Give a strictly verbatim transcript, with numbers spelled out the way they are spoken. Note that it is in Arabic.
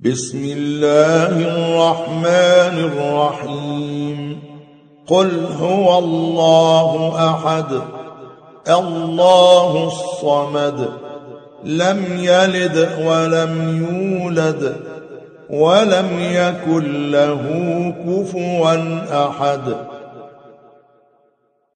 بسم الله الرحمن الرحيم قل هو الله أحد الله الصمد لم يلد ولم يولد ولم يكن له كفوا أحد